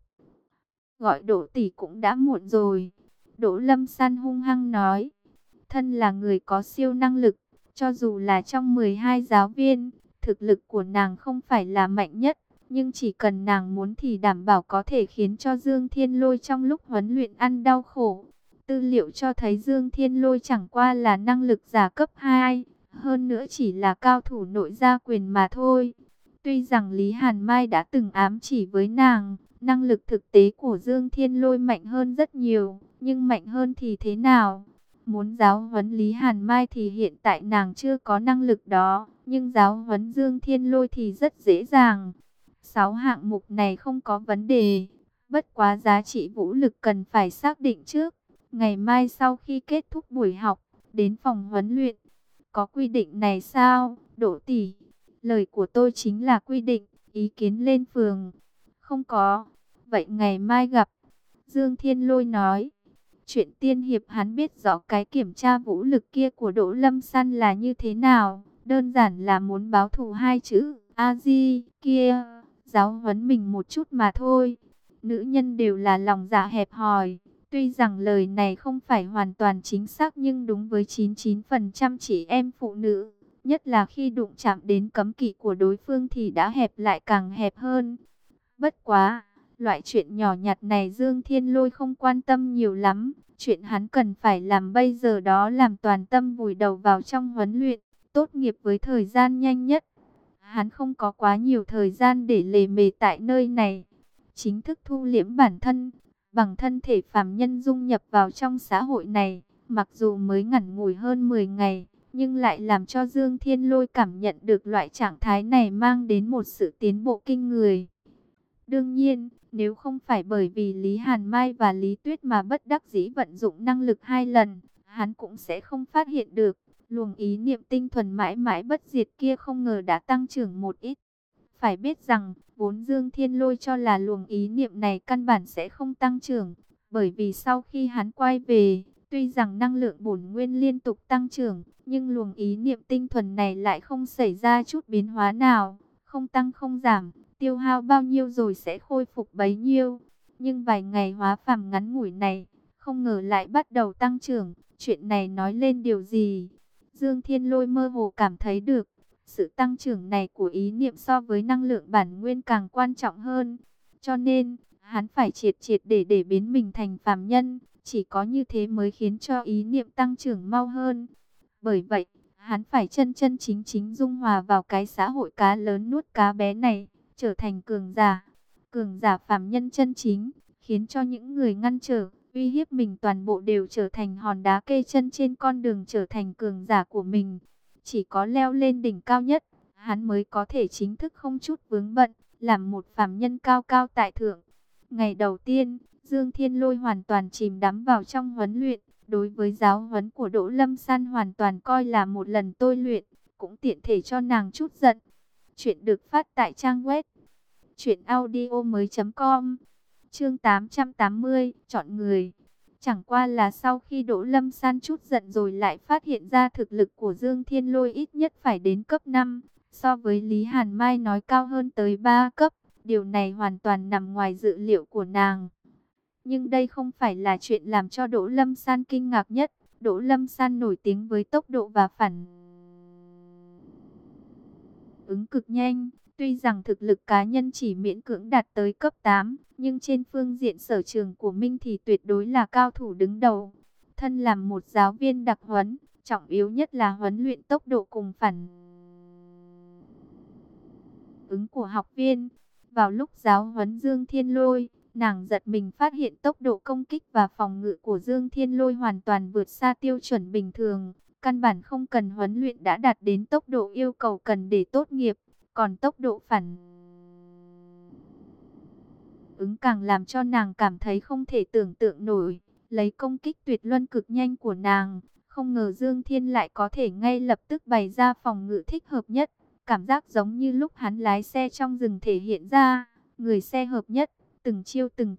Gọi Đỗ tỷ cũng đã muộn rồi. Đỗ Lâm San hung hăng nói. Thân là người có siêu năng lực, cho dù là trong mười hai giáo viên, thực lực của nàng không phải là mạnh nhất. Nhưng chỉ cần nàng muốn thì đảm bảo có thể khiến cho Dương Thiên Lôi trong lúc huấn luyện ăn đau khổ. Tư liệu cho thấy Dương Thiên Lôi chẳng qua là năng lực giả cấp hai, hơn nữa chỉ là cao thủ nội gia quyền mà thôi. Tuy rằng Lý Hàn Mai đã từng ám chỉ với nàng, năng lực thực tế của Dương Thiên Lôi mạnh hơn rất nhiều, nhưng mạnh hơn thì thế nào? Muốn giáo huấn Lý Hàn Mai thì hiện tại nàng chưa có năng lực đó, nhưng giáo huấn Dương Thiên Lôi thì rất dễ dàng. Sáu hạng mục này không có vấn đề, bất quá giá trị vũ lực cần phải xác định trước. Ngày mai sau khi kết thúc buổi học, đến phòng huấn luyện. Có quy định này sao, Đỗ tỷ? Lời của tôi chính là quy định, ý kiến lên phường. Không có. Vậy ngày mai gặp. Dương Thiên Lôi nói. Chuyện tiên hiệp hắn biết rõ cái kiểm tra vũ lực kia của Đỗ Lâm San là như thế nào. Đơn giản là muốn báo thù hai chữ A Di kia, giáo huấn mình một chút mà thôi. Nữ nhân đều là lòng dạ hẹp hòi. Tuy rằng lời này không phải hoàn toàn chính xác nhưng đúng với chín mươi chín phần trăm chị em phụ nữ. Nhất là khi đụng chạm đến cấm kỵ của đối phương thì đã hẹp lại càng hẹp hơn. Bất quá, loại chuyện nhỏ nhặt này Dương Thiên Lôi không quan tâm nhiều lắm. Chuyện hắn cần phải làm bây giờ đó làm toàn tâm vùi đầu vào trong huấn luyện, tốt nghiệp với thời gian nhanh nhất. Hắn không có quá nhiều thời gian để lề mề tại nơi này. Chính thức thu liễm bản thân, bằng thân thể phàm nhân dung nhập vào trong xã hội này, mặc dù mới ngắn ngủi hơn mười ngày, nhưng lại làm cho Dương Thiên Lôi cảm nhận được loại trạng thái này mang đến một sự tiến bộ kinh người. Đương nhiên, nếu không phải bởi vì Lý Hàn Mai và Lý Tuyết mà bất đắc dĩ vận dụng năng lực hai lần, hắn cũng sẽ không phát hiện được. Luồng ý niệm tinh thuần mãi mãi bất diệt kia không ngờ đã tăng trưởng một ít. Phải biết rằng, vốn Dương Thiên Lôi cho là luồng ý niệm này căn bản sẽ không tăng trưởng. Bởi vì sau khi hắn quay về, tuy rằng năng lượng bổn nguyên liên tục tăng trưởng, nhưng luồng ý niệm tinh thuần này lại không xảy ra chút biến hóa nào, không tăng không giảm, tiêu hao bao nhiêu rồi sẽ khôi phục bấy nhiêu. Nhưng vài ngày hóa phàm ngắn ngủi này, không ngờ lại bắt đầu tăng trưởng, chuyện này nói lên điều gì? Dương Thiên Lôi mơ hồ cảm thấy được, sự tăng trưởng này của ý niệm so với năng lượng bản nguyên càng quan trọng hơn. Cho nên, hắn phải triệt triệt để để biến mình thành phàm nhân, chỉ có như thế mới khiến cho ý niệm tăng trưởng mau hơn. Bởi vậy, hắn phải chân chân chính chính dung hòa vào cái xã hội cá lớn nuốt cá bé này, trở thành cường giả. Cường giả phàm nhân chân chính, khiến cho những người ngăn trở, uy hiếp mình toàn bộ đều trở thành hòn đá kê chân trên con đường trở thành cường giả của mình. Chỉ có leo lên đỉnh cao nhất, hắn mới có thể chính thức không chút vướng bận, làm một phàm nhân cao cao tại thượng. Ngày đầu tiên, Dương Thiên Lôi hoàn toàn chìm đắm vào trong huấn luyện. Đối với giáo huấn của Đỗ Lâm San hoàn toàn coi là một lần tôi luyện, cũng tiện thể cho nàng chút giận. Chuyện được phát tại trang web truyện audio mới chấm com. Chương tám trăm tám mươi, chọn người. Chẳng qua là sau khi Đỗ Lâm San chút giận rồi lại phát hiện ra thực lực của Dương Thiên Lôi ít nhất phải đến cấp năm, so với Lý Hàn Mai nói cao hơn tới ba cấp. Điều này hoàn toàn nằm ngoài dự liệu của nàng. Nhưng đây không phải là chuyện làm cho Đỗ Lâm San kinh ngạc nhất. Đỗ Lâm San nổi tiếng với tốc độ và phản ứng cực nhanh. Tuy rằng thực lực cá nhân chỉ miễn cưỡng đạt tới cấp tám, nhưng trên phương diện sở trường của Minh thì tuyệt đối là cao thủ đứng đầu. Thân làm một giáo viên đặc huấn, trọng yếu nhất là huấn luyện tốc độ cùng phản ứng của học viên. Vào lúc giáo huấn Dương Thiên Lôi, nàng giật mình phát hiện tốc độ công kích và phòng ngự của Dương Thiên Lôi hoàn toàn vượt xa tiêu chuẩn bình thường. Căn bản không cần huấn luyện đã đạt đến tốc độ yêu cầu cần để tốt nghiệp. Còn tốc độ phản ứng càng làm cho nàng cảm thấy không thể tưởng tượng nổi. Lấy công kích tuyệt luân cực nhanh của nàng, không ngờ Dương Thiên lại có thể ngay lập tức bày ra phòng ngự thích hợp nhất. Cảm giác giống như lúc hắn lái xe trong rừng thể hiện ra, người xe hợp nhất, từng chiêu từng thức,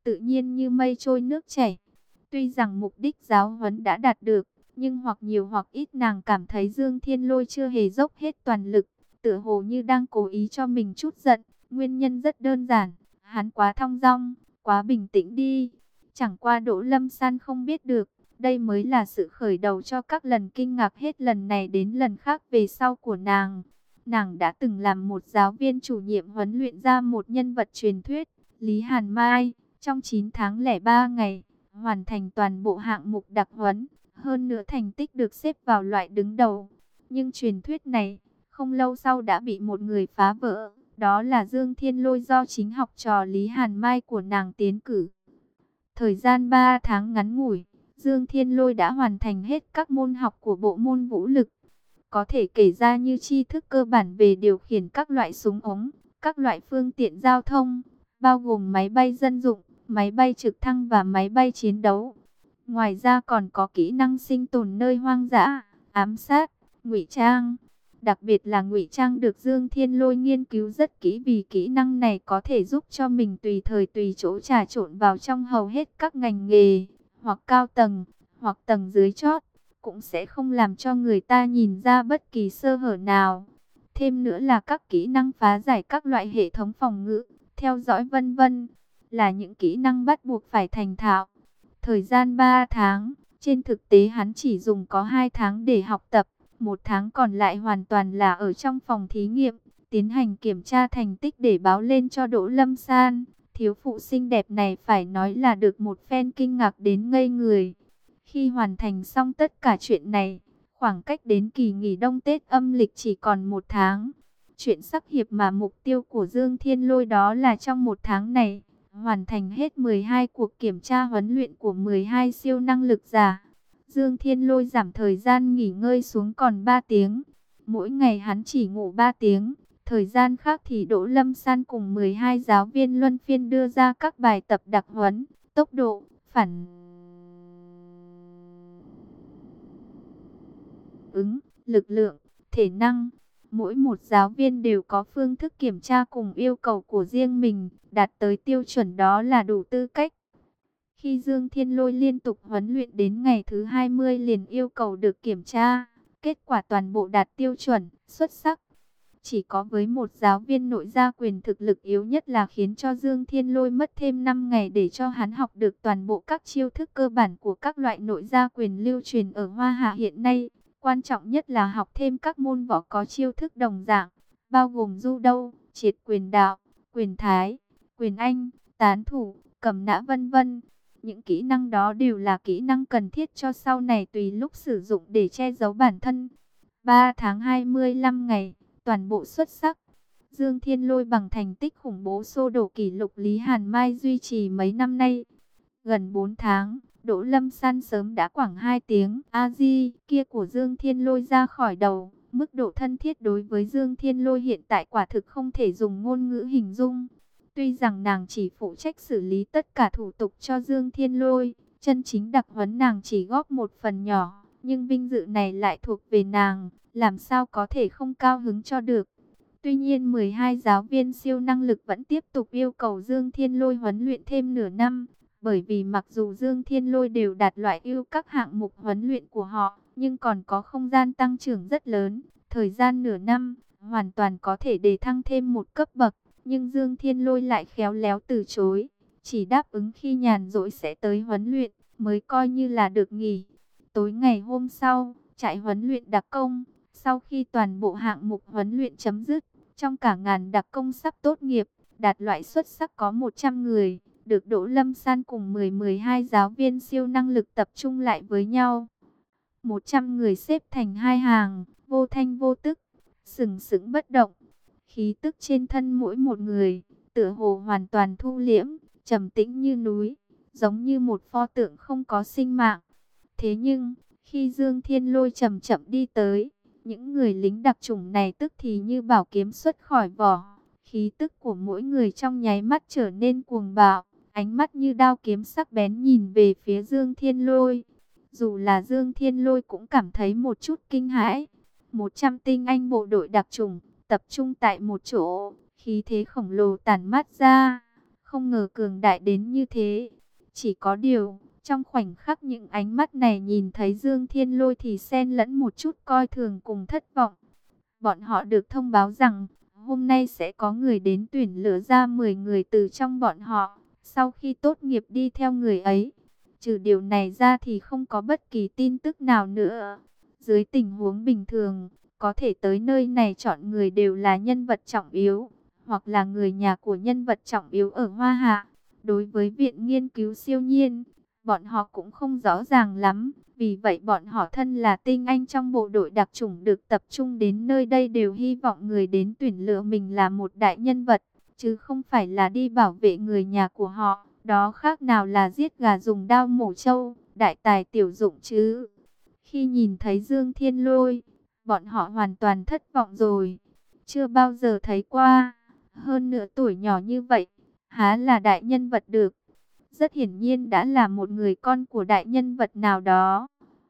tự nhiên như mây trôi nước chảy. Tuy rằng mục đích giáo huấn đã đạt được, nhưng hoặc nhiều hoặc ít nàng cảm thấy Dương Thiên Lôi chưa hề dốc hết toàn lực, tựa hồ như đang cố ý cho mình chút giận. Nguyên nhân rất đơn giản, hắn quá thong dong, quá bình tĩnh đi. Chẳng qua Đỗ Lâm San không biết được, đây mới là sự khởi đầu cho các lần kinh ngạc hết lần này đến lần khác về sau của nàng. Nàng đã từng làm một giáo viên chủ nhiệm huấn luyện ra một nhân vật truyền thuyết, Lý Hàn Mai, trong chín tháng lẻ ba ngày, hoàn thành toàn bộ hạng mục đặc huấn, hơn nữa thành tích được xếp vào loại đứng đầu. Nhưng truyền thuyết này, không lâu sau đã bị một người phá vỡ, đó là Dương Thiên Lôi do chính học trò Lý Hàn Mai của nàng tiến cử. Thời gian ba tháng ngắn ngủi, Dương Thiên Lôi đã hoàn thành hết các môn học của bộ môn vũ lực. Có thể kể ra như tri thức cơ bản về điều khiển các loại súng ống, các loại phương tiện giao thông, bao gồm máy bay dân dụng, máy bay trực thăng và máy bay chiến đấu. Ngoài ra còn có kỹ năng sinh tồn nơi hoang dã, ám sát, ngụy trang. Đặc biệt là ngụy trang được Dương Thiên Lôi nghiên cứu rất kỹ, vì kỹ năng này có thể giúp cho mình tùy thời tùy chỗ trà trộn vào trong hầu hết các ngành nghề, hoặc cao tầng, hoặc tầng dưới chót, cũng sẽ không làm cho người ta nhìn ra bất kỳ sơ hở nào. Thêm nữa là các kỹ năng phá giải các loại hệ thống phòng ngự, theo dõi vân vân, là những kỹ năng bắt buộc phải thành thạo. Thời gian ba tháng, trên thực tế hắn chỉ dùng có hai tháng để học tập, một tháng còn lại hoàn toàn là ở trong phòng thí nghiệm, tiến hành kiểm tra thành tích để báo lên cho Đỗ Lâm San. Thiếu phụ xinh đẹp này phải nói là được một phen kinh ngạc đến ngây người. Khi hoàn thành xong tất cả chuyện này, khoảng cách đến kỳ nghỉ đông Tết âm lịch chỉ còn một tháng. Chuyện sắc hiệp mà mục tiêu của Dương Thiên Lôi đó là trong một tháng này, hoàn thành hết mười hai cuộc kiểm tra huấn luyện của mười hai siêu năng lực giả. Dương Thiên Lôi giảm thời gian nghỉ ngơi xuống còn ba tiếng. Mỗi ngày hắn chỉ ngủ ba tiếng. Thời gian khác thì Đỗ Lâm San cùng mười hai giáo viên luân phiên đưa ra các bài tập đặc huấn, tốc độ, phản ứng, lực lượng, thể năng. Mỗi một giáo viên đều có phương thức kiểm tra cùng yêu cầu của riêng mình, đạt tới tiêu chuẩn đó là đủ tư cách. Khi Dương Thiên Lôi liên tục huấn luyện đến ngày thứ hai mươi liền yêu cầu được kiểm tra, kết quả toàn bộ đạt tiêu chuẩn, xuất sắc. Chỉ có với một giáo viên nội gia quyền thực lực yếu nhất là khiến cho Dương Thiên Lôi mất thêm năm ngày để cho hắn học được toàn bộ các chiêu thức cơ bản của các loại nội gia quyền lưu truyền ở Hoa Hạ hiện nay. Quan trọng nhất là học thêm các môn võ có chiêu thức đồng dạng, bao gồm judo, triệt quyền đạo, quyền thái, quyền anh, tán thủ, cầm nã vân vân. Những kỹ năng đó đều là kỹ năng cần thiết cho sau này tùy lúc sử dụng để che giấu bản thân. ba tháng hai mươi lăm ngày, toàn bộ xuất sắc. Dương Thiên Lôi bằng thành tích khủng bố xô đổ kỷ lục Lý Hàn Mai duy trì mấy năm nay. Gần bốn tháng, Đỗ Lâm San sớm đã khoảng hai tiếng a di kia của Dương Thiên Lôi ra khỏi đầu. Mức độ thân thiết đối với Dương Thiên Lôi hiện tại quả thực không thể dùng ngôn ngữ hình dung. Tuy rằng nàng chỉ phụ trách xử lý tất cả thủ tục cho Dương Thiên Lôi, chân chính đặc huấn nàng chỉ góp một phần nhỏ, nhưng vinh dự này lại thuộc về nàng, làm sao có thể không cao hứng cho được. Tuy nhiên mười hai giáo viên siêu năng lực vẫn tiếp tục yêu cầu Dương Thiên Lôi huấn luyện thêm nửa năm, bởi vì mặc dù Dương Thiên Lôi đều đạt loại ưu các hạng mục huấn luyện của họ, nhưng còn có không gian tăng trưởng rất lớn, thời gian nửa năm, hoàn toàn có thể đề thăng thêm một cấp bậc. Nhưng Dương Thiên Lôi lại khéo léo từ chối, chỉ đáp ứng khi nhàn rỗi sẽ tới huấn luyện, mới coi như là được nghỉ. Tối ngày hôm sau, trại huấn luyện đặc công, sau khi toàn bộ hạng mục huấn luyện chấm dứt, trong cả ngàn đặc công sắp tốt nghiệp, đạt loại xuất sắc có một trăm người, được Đỗ Lâm San cùng mười mười hai giáo viên siêu năng lực tập trung lại với nhau. một trăm người xếp thành hai hàng, vô thanh vô tức, sừng sững bất động. Khí tức trên thân mỗi một người, tựa hồ hoàn toàn thu liễm, trầm tĩnh như núi, giống như một pho tượng không có sinh mạng. Thế nhưng, khi Dương Thiên Lôi chậm chậm đi tới, những người lính đặc chủng này tức thì như bảo kiếm xuất khỏi vỏ. Khí tức của mỗi người trong nháy mắt trở nên cuồng bạo, ánh mắt như đao kiếm sắc bén nhìn về phía Dương Thiên Lôi. Dù là Dương Thiên Lôi cũng cảm thấy một chút kinh hãi. một trăm tinh anh bộ đội đặc chủng tập trung tại một chỗ, khí thế khổng lồ tản mát ra, không ngờ cường đại đến như thế. Chỉ có điều, trong khoảnh khắc những ánh mắt này nhìn thấy Dương Thiên Lôi thì xen lẫn một chút coi thường cùng thất vọng. Bọn họ được thông báo rằng, hôm nay sẽ có người đến tuyển lựa ra mười người từ trong bọn họ, sau khi tốt nghiệp đi theo người ấy. Trừ điều này ra thì không có bất kỳ tin tức nào nữa. Dưới tình huống bình thường, có thể tới nơi này chọn người đều là nhân vật trọng yếu, hoặc là người nhà của nhân vật trọng yếu ở Hoa Hạ. Đối với Viện Nghiên cứu Siêu Nhiên, bọn họ cũng không rõ ràng lắm. Vì vậy bọn họ thân là tinh anh trong bộ đội đặc chủng được tập trung đến nơi đây đều hy vọng người đến tuyển lựa mình là một đại nhân vật, chứ không phải là đi bảo vệ người nhà của họ. Đó khác nào là giết gà dùng dao mổ trâu, đại tài tiểu dụng chứ. Khi nhìn thấy Dương Thiên Lôi, bọn họ hoàn toàn thất vọng rồi. Chưa bao giờ thấy qua, hơn nửa tuổi nhỏ như vậy, há là đại nhân vật được. Rất hiển nhiên đã là một người con của đại nhân vật nào đó.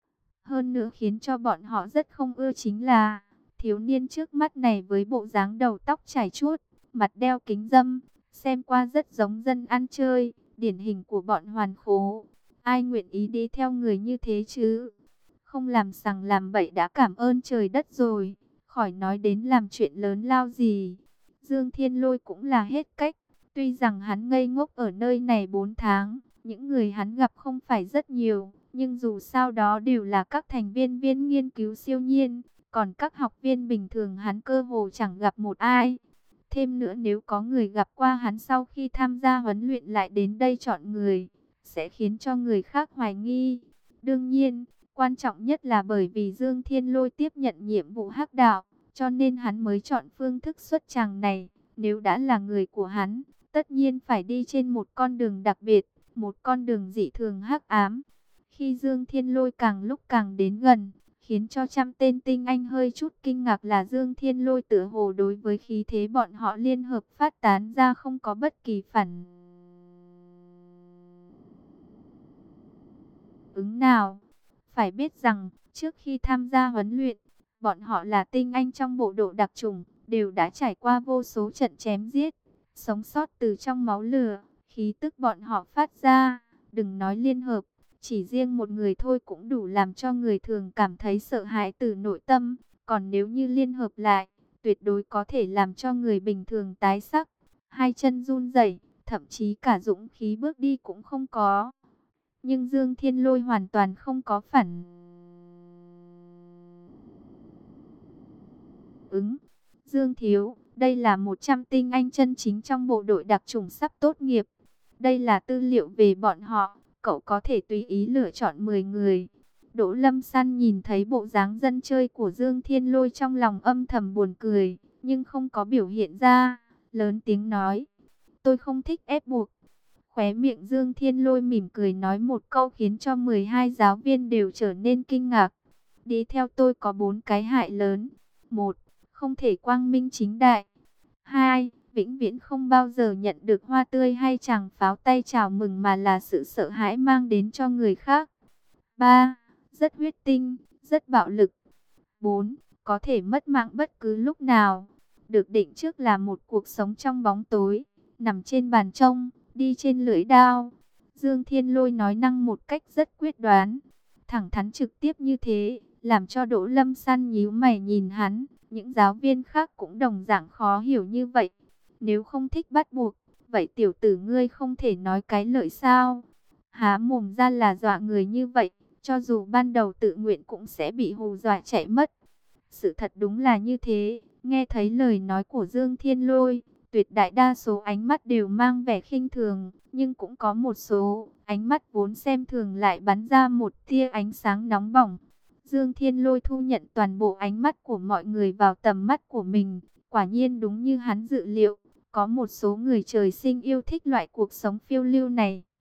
Hơn nữa khiến cho bọn họ rất không ưa chính là thiếu niên trước mắt này với bộ dáng đầu tóc chải chuốt, mặt đeo kính râm, xem qua rất giống dân ăn chơi, điển hình của bọn hoàn khố. Ai nguyện ý đi theo người như thế chứ? Không làm sằng làm bậy đã cảm ơn trời đất rồi, khỏi nói đến làm chuyện lớn lao gì. Dương Thiên Lôi cũng là hết cách. Tuy rằng hắn ngây ngốc ở nơi này bốn tháng, những người hắn gặp không phải rất nhiều, nhưng dù sao đó đều là các thành viên viên nghiên cứu siêu nhiên, còn các học viên bình thường hắn cơ hồ chẳng gặp một ai. Thêm nữa nếu có người gặp qua hắn sau khi tham gia huấn luyện lại đến đây chọn người, sẽ khiến cho người khác hoài nghi. Đương nhiên, quan trọng nhất là bởi vì Dương Thiên Lôi tiếp nhận nhiệm vụ hắc đạo, cho nên hắn mới chọn phương thức xuất tràng này. Nếu đã là người của hắn, tất nhiên phải đi trên một con đường đặc biệt, một con đường dị thường hắc ám. Khi Dương Thiên Lôi càng lúc càng đến gần, khiến cho trăm tên tinh anh hơi chút kinh ngạc là Dương Thiên Lôi tựa hồ đối với khí thế bọn họ liên hợp phát tán ra không có bất kỳ phản ứng nào. Phải biết rằng, trước khi tham gia huấn luyện, bọn họ là tinh anh trong bộ đội đặc chủng, đều đã trải qua vô số trận chém giết, sống sót từ trong máu lửa. Khí tức bọn họ phát ra, đừng nói liên hợp, chỉ riêng một người thôi cũng đủ làm cho người thường cảm thấy sợ hãi từ nội tâm. Còn nếu như liên hợp lại, tuyệt đối có thể làm cho người bình thường tái sắc, hai chân run rẩy, thậm chí cả dũng khí bước đi cũng không có. Nhưng Dương Thiên Lôi hoàn toàn không có phản ứng. Dương Thiếu, đây là một trăm tinh anh chân chính trong bộ đội đặc chủng sắp tốt nghiệp. Đây là tư liệu về bọn họ, cậu có thể tùy ý lựa chọn mười người. Đỗ Lâm San nhìn thấy bộ dáng dân chơi của Dương Thiên Lôi trong lòng âm thầm buồn cười, nhưng không có biểu hiện ra, lớn tiếng nói. Tôi không thích ép buộc. Khóe miệng Dương Thiên Lôi mỉm cười nói một câu khiến cho mười hai giáo viên đều trở nên kinh ngạc. Đi theo tôi có bốn cái hại lớn. Một, không thể quang minh chính đại. Hai, vĩnh viễn không bao giờ nhận được hoa tươi hay tràng pháo tay chào mừng mà là sự sợ hãi mang đến cho người khác. Ba, rất huyết tinh, rất bạo lực. Bốn, có thể mất mạng bất cứ lúc nào. Được định trước là một cuộc sống trong bóng tối, nằm trên bàn trông, đi trên lưỡi đao. Dương Thiên Lôi nói năng một cách rất quyết đoán, thẳng thắn trực tiếp như thế, làm cho Đỗ Lâm San nhíu mày nhìn hắn. Những giáo viên khác cũng đồng dạng khó hiểu như vậy. Nếu không thích bắt buộc, vậy tiểu tử ngươi không thể nói cái lợi sao? Há mồm ra là dọa người như vậy, cho dù ban đầu tự nguyện cũng sẽ bị hù dọa chạy mất. Sự thật đúng là như thế. Nghe thấy lời nói của Dương Thiên Lôi, tuyệt đại đa số ánh mắt đều mang vẻ khinh thường, nhưng cũng có một số ánh mắt vốn xem thường lại bắn ra một tia ánh sáng nóng bỏng. Dương Thiên Lôi thu nhận toàn bộ ánh mắt của mọi người vào tầm mắt của mình. Quả nhiên đúng như hắn dự liệu, có một số người trời sinh yêu thích loại cuộc sống phiêu lưu này.